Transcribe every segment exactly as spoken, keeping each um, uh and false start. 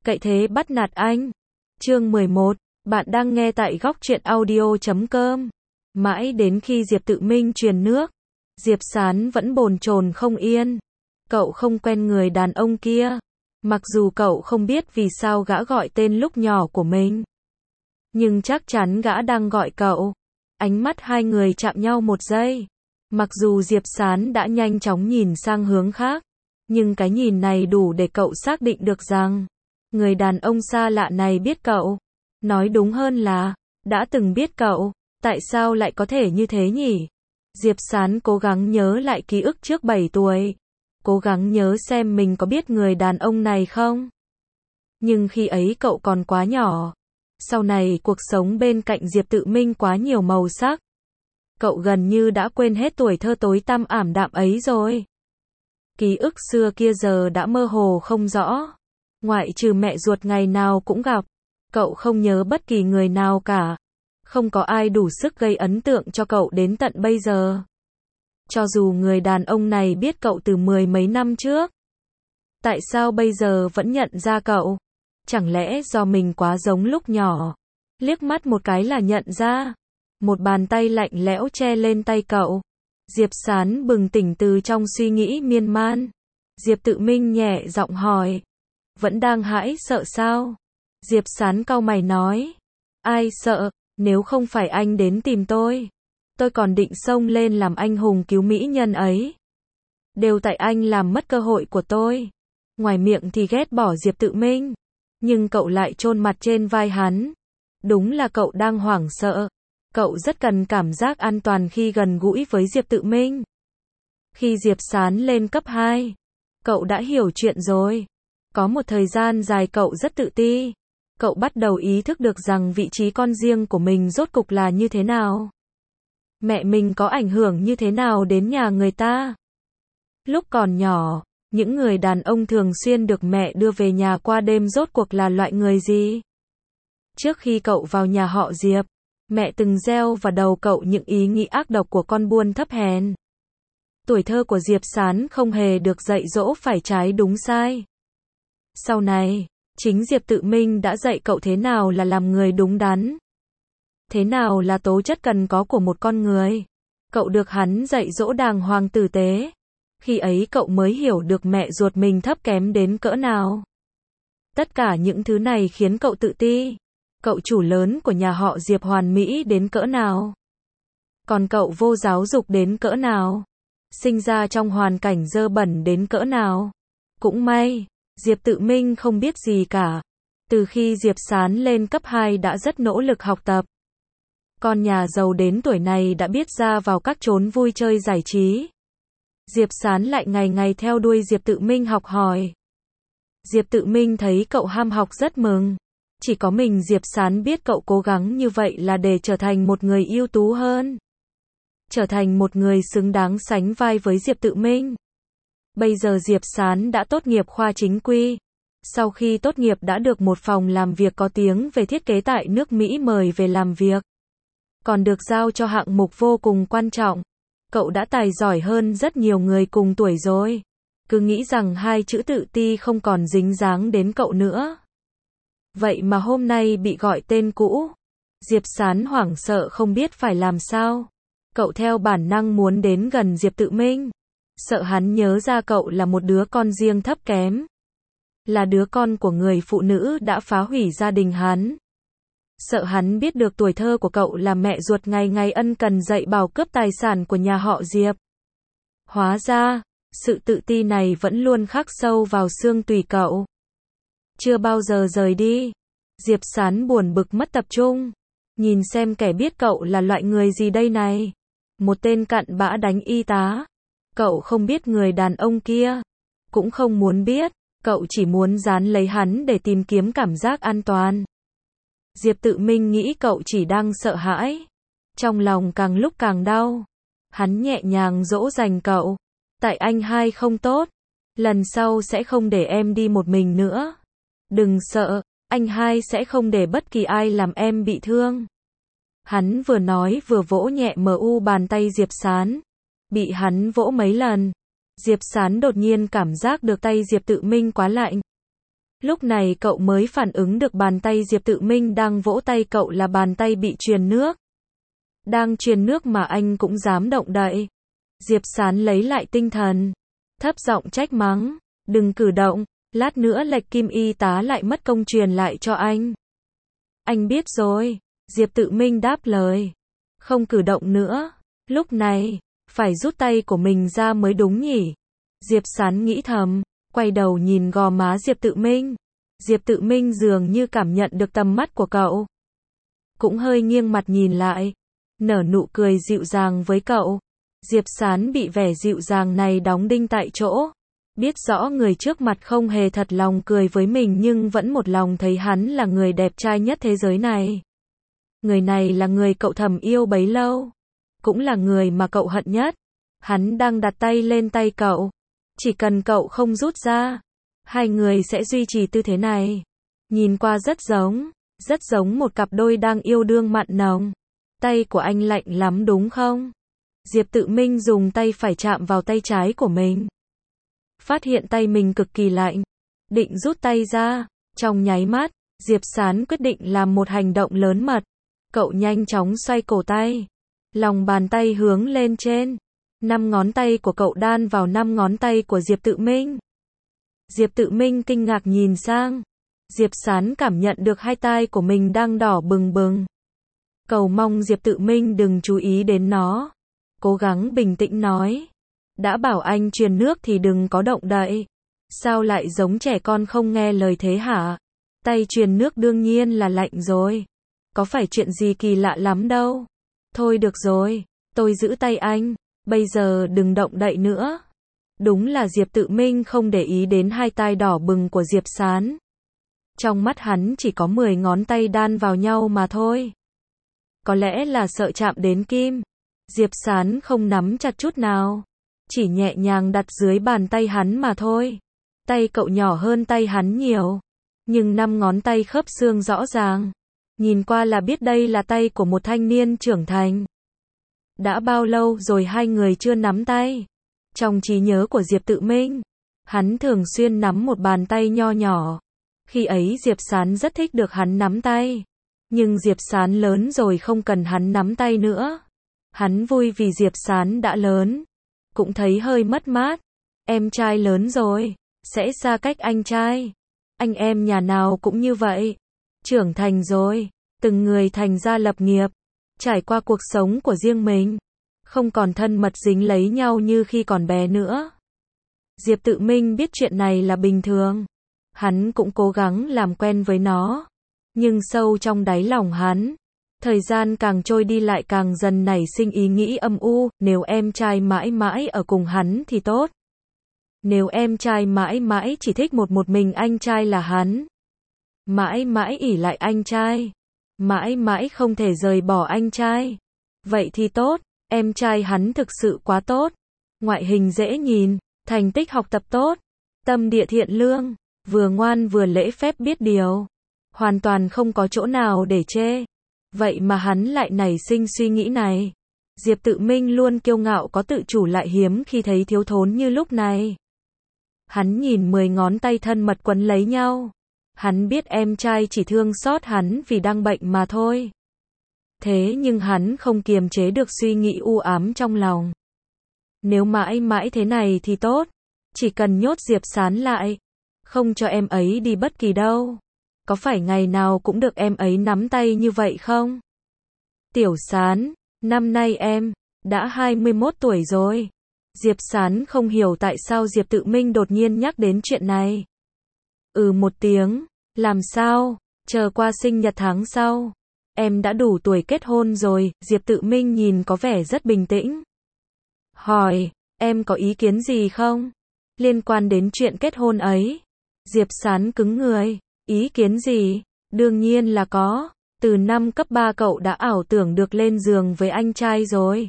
Cậy thế bắt nạt anh. Chương mười một, bạn đang nghe tại góc truyện audio chấm com. Mãi đến khi Diệp Tự Minh truyền nước, Diệp Sán vẫn bồn chồn không yên. Cậu không quen người đàn ông kia. Mặc dù cậu không biết vì sao gã gọi tên lúc nhỏ của mình, nhưng chắc chắn gã đang gọi cậu. Ánh mắt hai người chạm nhau một giây. Mặc dù Diệp Sán đã nhanh chóng nhìn sang hướng khác, nhưng cái nhìn này đủ để cậu xác định được rằng người đàn ông xa lạ này biết cậu. Nói đúng hơn là đã từng biết cậu. Tại sao lại có thể như thế nhỉ? Diệp Sán cố gắng nhớ lại ký ức trước bảy tuổi. Cố gắng nhớ xem mình có biết người đàn ông này không. Nhưng khi ấy cậu còn quá nhỏ. Sau này cuộc sống bên cạnh Diệp Tự Minh quá nhiều màu sắc. Cậu gần như đã quên hết tuổi thơ tối tăm ảm đạm ấy rồi. Ký ức xưa kia giờ đã mơ hồ không rõ. Ngoại trừ mẹ ruột ngày nào cũng gặp, cậu không nhớ bất kỳ người nào cả. Không có ai đủ sức gây ấn tượng cho cậu đến tận bây giờ. Cho dù người đàn ông này biết cậu từ mười mấy năm trước. Tại sao bây giờ vẫn nhận ra cậu? Chẳng lẽ do mình quá giống lúc nhỏ? Liếc mắt một cái là nhận ra. Một bàn tay lạnh lẽo che lên tay cậu. Diệp Sán bừng tỉnh từ trong suy nghĩ miên man. Diệp Tự Minh nhẹ giọng hỏi. Vẫn đang hãi sợ sao? Diệp Sán cau mày nói. Ai sợ, nếu không phải anh đến tìm tôi, tôi còn định xông lên làm anh hùng cứu mỹ nhân ấy. Đều tại anh làm mất cơ hội của tôi. Ngoài miệng thì ghét bỏ Diệp Tự Minh, nhưng cậu lại chôn mặt trên vai hắn. Đúng là cậu đang hoảng sợ. Cậu rất cần cảm giác an toàn khi gần gũi với Diệp Tự Minh. Khi Diệp Sán lên cấp hai, cậu đã hiểu chuyện rồi. Có một thời gian dài cậu rất tự ti. Cậu bắt đầu ý thức được rằng vị trí con riêng của mình rốt cục là như thế nào. Mẹ mình có ảnh hưởng như thế nào đến nhà người ta. Lúc còn nhỏ, những người đàn ông thường xuyên được mẹ đưa về nhà qua đêm rốt cuộc là loại người gì? Trước khi cậu vào nhà họ Diệp, mẹ từng gieo vào đầu cậu những ý nghĩ ác độc của con buôn thấp hèn. Tuổi thơ của Diệp Sán không hề được dạy dỗ phải trái đúng sai. Sau này, chính Diệp Tự Minh đã dạy cậu thế nào là làm người đúng đắn. Thế nào là tố chất cần có của một con người. Cậu được hắn dạy dỗ đàng hoàng tử tế. Khi ấy cậu mới hiểu được mẹ ruột mình thấp kém đến cỡ nào. Tất cả những thứ này khiến cậu tự ti. Cậu chủ lớn của nhà họ Diệp hoàn mỹ đến cỡ nào. Còn cậu vô giáo dục đến cỡ nào. Sinh ra trong hoàn cảnh dơ bẩn đến cỡ nào. Cũng may, Diệp Tự Minh không biết gì cả. Từ khi Diệp Sán lên cấp hai đã rất nỗ lực học tập. Con nhà giàu đến tuổi này đã biết ra vào các chốn vui chơi giải trí. Diệp Sán lại ngày ngày theo đuôi Diệp Tự Minh học hỏi. Diệp Tự Minh thấy cậu ham học rất mừng. Chỉ có mình Diệp Sán biết cậu cố gắng như vậy là để trở thành một người ưu tú hơn. Trở thành một người xứng đáng sánh vai với Diệp Tự Minh. Bây giờ Diệp Sán đã tốt nghiệp khoa chính quy. Sau khi tốt nghiệp đã được một phòng làm việc có tiếng về thiết kế tại nước Mỹ mời về làm việc. Còn được giao cho hạng mục vô cùng quan trọng. Cậu đã tài giỏi hơn rất nhiều người cùng tuổi rồi. Cứ nghĩ rằng hai chữ tự ti không còn dính dáng đến cậu nữa. Vậy mà hôm nay bị gọi tên cũ. Diệp Sán hoảng sợ không biết phải làm sao. Cậu theo bản năng muốn đến gần Diệp Tự Minh. Sợ hắn nhớ ra cậu là một đứa con riêng thấp kém. Là đứa con của người phụ nữ đã phá hủy gia đình hắn. Sợ hắn biết được tuổi thơ của cậu là mẹ ruột ngày ngày ân cần dạy bảo cướp tài sản của nhà họ Diệp. Hóa ra, sự tự ti này vẫn luôn khắc sâu vào xương tủy cậu. Chưa bao giờ rời đi. Diệp Sán buồn bực mất tập trung. Nhìn xem kẻ biết cậu là loại người gì đây này. Một tên cặn bã đánh y tá. Cậu không biết người đàn ông kia. Cũng không muốn biết. Cậu chỉ muốn dán lấy hắn để tìm kiếm cảm giác an toàn. Diệp Tự Minh nghĩ cậu chỉ đang sợ hãi. Trong lòng càng lúc càng đau. Hắn nhẹ nhàng dỗ dành cậu. Tại anh hai không tốt. Lần sau sẽ không để em đi một mình nữa. Đừng sợ, anh hai sẽ không để bất kỳ ai làm em bị thương. Hắn vừa nói vừa vỗ nhẹ mờ u bàn tay Diệp Sán. Bị hắn vỗ mấy lần, Diệp Sán đột nhiên cảm giác được tay Diệp Tự Minh quá lạnh. Lúc này cậu mới phản ứng được bàn tay Diệp Tự Minh đang vỗ tay cậu là bàn tay bị truyền nước. Đang truyền nước mà anh cũng dám động đậy. Diệp Sán lấy lại tinh thần, thấp giọng trách mắng, đừng cử động, lát nữa Lệch Kim y tá lại mất công truyền lại cho anh. Anh biết rồi, Diệp Tự Minh đáp lời, không cử động nữa, lúc này, phải rút tay của mình ra mới đúng nhỉ. Diệp Sán nghĩ thầm, quay đầu nhìn gò má Diệp Tự Minh. Diệp Tự Minh dường như cảm nhận được tầm mắt của cậu. Cũng hơi nghiêng mặt nhìn lại, nở nụ cười dịu dàng với cậu. Diệp Sán bị vẻ dịu dàng này đóng đinh tại chỗ. Biết rõ người trước mặt không hề thật lòng cười với mình nhưng vẫn một lòng thấy hắn là người đẹp trai nhất thế giới này. Người này là người cậu thầm yêu bấy lâu. Cũng là người mà cậu hận nhất. Hắn đang đặt tay lên tay cậu. Chỉ cần cậu không rút ra, hai người sẽ duy trì tư thế này. Nhìn qua rất giống, rất giống một cặp đôi đang yêu đương mặn nồng. Tay của anh lạnh lắm đúng không? Diệp Tự Minh dùng tay phải chạm vào tay trái của mình. Phát hiện tay mình cực kỳ lạnh. Định rút tay ra. Trong nháy mắt, Diệp Sán quyết định làm một hành động lớn mật. Cậu nhanh chóng xoay cổ tay. Lòng bàn tay hướng lên trên. Năm ngón tay của cậu đan vào năm ngón tay của Diệp Tự Minh. Diệp Tự Minh kinh ngạc nhìn sang. Diệp Sán cảm nhận được hai tai của mình đang đỏ bừng bừng. Cầu mong Diệp Tự Minh đừng chú ý đến nó. Cố gắng bình tĩnh nói. Đã bảo anh truyền nước thì đừng có động đậy. Sao lại giống trẻ con không nghe lời thế hả? Tay truyền nước đương nhiên là lạnh rồi. Có phải chuyện gì kỳ lạ lắm đâu. Thôi được rồi, tôi giữ tay anh. Bây giờ đừng động đậy nữa. Đúng là Diệp Tự Minh không để ý đến hai tai đỏ bừng của Diệp Sán. Trong mắt hắn chỉ có mười ngón tay đan vào nhau mà thôi. Có lẽ là sợ chạm đến kim. Diệp Sán không nắm chặt chút nào. Chỉ nhẹ nhàng đặt dưới bàn tay hắn mà thôi. Tay cậu nhỏ hơn tay hắn nhiều. Nhưng năm ngón tay khớp xương rõ ràng. Nhìn qua là biết đây là tay của một thanh niên trưởng thành. Đã bao lâu rồi hai người chưa nắm tay? Trong trí nhớ của Diệp Tự Minh, hắn thường xuyên nắm một bàn tay nho nhỏ. Khi ấy Diệp Sán rất thích được hắn nắm tay. Nhưng Diệp Sán lớn rồi không cần hắn nắm tay nữa. Hắn vui vì Diệp Sán đã lớn. Cũng thấy hơi mất mát. Em trai lớn rồi, sẽ xa cách anh trai. Anh em nhà nào cũng như vậy. Trưởng thành rồi, từng người thành ra lập nghiệp. Trải qua cuộc sống của riêng mình. Không còn thân mật dính lấy nhau như khi còn bé nữa. Diệp Tự Minh biết chuyện này là bình thường. Hắn cũng cố gắng làm quen với nó. Nhưng sâu trong đáy lòng hắn, thời gian càng trôi đi lại càng dần nảy sinh ý nghĩ âm u, nếu em trai mãi mãi ở cùng hắn thì tốt. Nếu em trai mãi mãi chỉ thích một một mình anh trai là hắn. Mãi mãi ỷ lại anh trai. Mãi mãi không thể rời bỏ anh trai. Vậy thì tốt, em trai hắn thực sự quá tốt. Ngoại hình dễ nhìn, thành tích học tập tốt, tâm địa thiện lương, vừa ngoan vừa lễ phép biết điều. Hoàn toàn không có chỗ nào để chê. Vậy mà hắn lại nảy sinh suy nghĩ này. Diệp Tự Minh luôn kiêu ngạo có tự chủ lại hiếm khi thấy thiếu thốn như lúc này. Hắn nhìn mười ngón tay thân mật quấn lấy nhau. Hắn biết em trai chỉ thương xót hắn vì đang bệnh mà thôi. Thế nhưng hắn không kiềm chế được suy nghĩ u ám trong lòng. Nếu mãi mãi thế này thì tốt. Chỉ cần nhốt Diệp Sán lại. Không cho em ấy đi bất kỳ đâu. Có phải ngày nào cũng được em ấy nắm tay như vậy không? Tiểu Sán, năm nay em đã hai mươi mốt tuổi rồi. Diệp Sán không hiểu tại sao Diệp Tự Minh đột nhiên nhắc đến chuyện này. Ừ một tiếng, làm sao, chờ qua sinh nhật tháng sau. Em đã đủ tuổi kết hôn rồi, Diệp Tự Minh nhìn có vẻ rất bình tĩnh. Hỏi, em có ý kiến gì không? Liên quan đến chuyện kết hôn ấy. Diệp Sán cứng người. Ý kiến gì? Đương nhiên là có. Từ năm cấp ba cậu đã ảo tưởng được lên giường với anh trai rồi.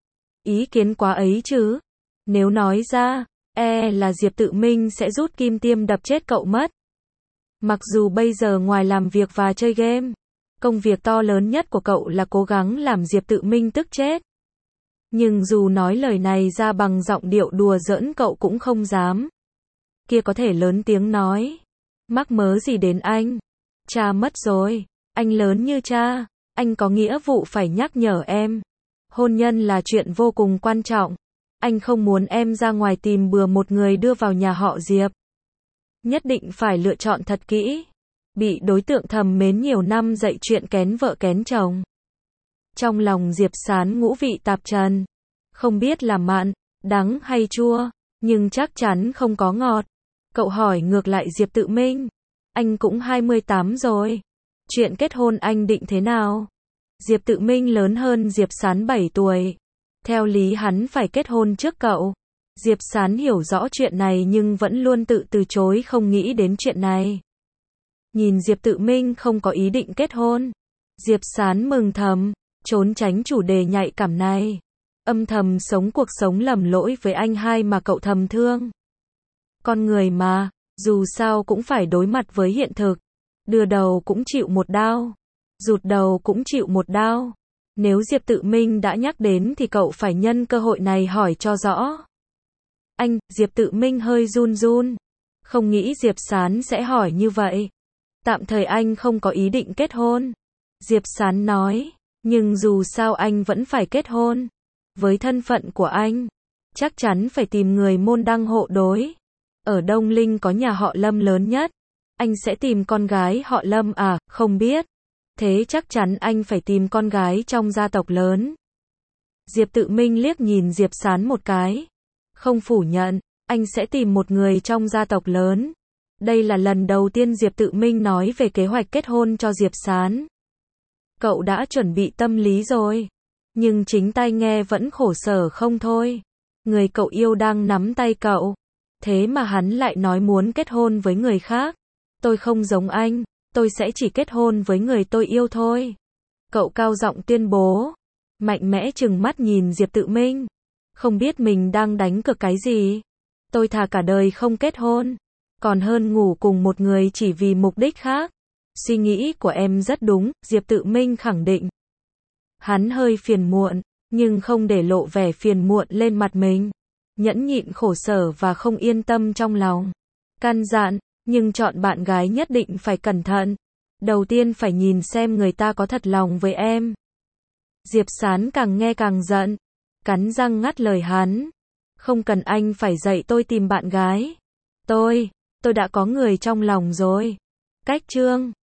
Ý kiến quá ấy chứ. Nếu nói ra, e là Diệp Tự Minh sẽ rút kim tiêm đập chết cậu mất. Mặc dù bây giờ ngoài làm việc và chơi game, công việc to lớn nhất của cậu là cố gắng làm Diệp Tự Minh tức chết. Nhưng dù nói lời này ra bằng giọng điệu đùa giỡn cậu cũng không dám. Kia có thể lớn tiếng nói. Mắc mớ gì đến anh? Cha mất rồi. Anh lớn như cha. Anh có nghĩa vụ phải nhắc nhở em. Hôn nhân là chuyện vô cùng quan trọng. Anh không muốn em ra ngoài tìm bừa một người đưa vào nhà họ Diệp. Nhất định phải lựa chọn thật kỹ. Bị đối tượng thầm mến nhiều năm dạy chuyện kén vợ kén chồng. Trong lòng Diệp Sán ngũ vị tạp trần. Không biết là mặn, đắng hay chua, nhưng chắc chắn không có ngọt. Cậu hỏi ngược lại Diệp Tự Minh. Anh cũng hai mươi tám rồi. Chuyện kết hôn anh định thế nào? Diệp Tự Minh lớn hơn Diệp Sán bảy tuổi. Theo lý hắn phải kết hôn trước cậu. Diệp Sán hiểu rõ chuyện này nhưng vẫn luôn tự từ chối không nghĩ đến chuyện này. Nhìn Diệp Tự Minh không có ý định kết hôn. Diệp Sán mừng thầm, trốn tránh chủ đề nhạy cảm này. Âm thầm sống cuộc sống lầm lỗi với anh hai mà cậu thầm thương. Con người mà, dù sao cũng phải đối mặt với hiện thực. Đưa đầu cũng chịu một đao. Rụt đầu cũng chịu một đao. Nếu Diệp Tự Minh đã nhắc đến thì cậu phải nhân cơ hội này hỏi cho rõ. Anh, Diệp Tự Minh hơi run run. Không nghĩ Diệp Sán sẽ hỏi như vậy. Tạm thời anh không có ý định kết hôn. Diệp Sán nói, nhưng dù sao anh vẫn phải kết hôn. Với thân phận của anh, chắc chắn phải tìm người môn đăng hộ đối. Ở Đông Linh có nhà họ Lâm lớn nhất. Anh sẽ tìm con gái họ Lâm à, không biết. Thế chắc chắn anh phải tìm con gái trong gia tộc lớn. Diệp Tự Minh liếc nhìn Diệp Sán một cái. Không phủ nhận, anh sẽ tìm một người trong gia tộc lớn. Đây là lần đầu tiên Diệp Tự Minh nói về kế hoạch kết hôn cho Diệp Sán. Cậu đã chuẩn bị tâm lý rồi. Nhưng chính tai nghe vẫn khổ sở không thôi. Người cậu yêu đang nắm tay cậu. Thế mà hắn lại nói muốn kết hôn với người khác. Tôi không giống anh. Tôi sẽ chỉ kết hôn với người tôi yêu thôi. Cậu cao giọng tuyên bố. Mạnh mẽ trừng mắt nhìn Diệp Tự Minh. Không biết mình đang đánh cược cái gì. Tôi thà cả đời không kết hôn. Còn hơn ngủ cùng một người chỉ vì mục đích khác. Suy nghĩ của em rất đúng, Diệp Tự Minh khẳng định. Hắn hơi phiền muộn, nhưng không để lộ vẻ phiền muộn lên mặt mình. Nhẫn nhịn khổ sở và không yên tâm trong lòng. Căn dặn, nhưng chọn bạn gái nhất định phải cẩn thận. Đầu tiên phải nhìn xem người ta có thật lòng với em. Diệp Sán càng nghe càng giận. Cắn răng ngắt lời hắn. Không cần anh phải dạy tôi tìm bạn gái. Tôi, tôi đã có người trong lòng rồi. Cách chương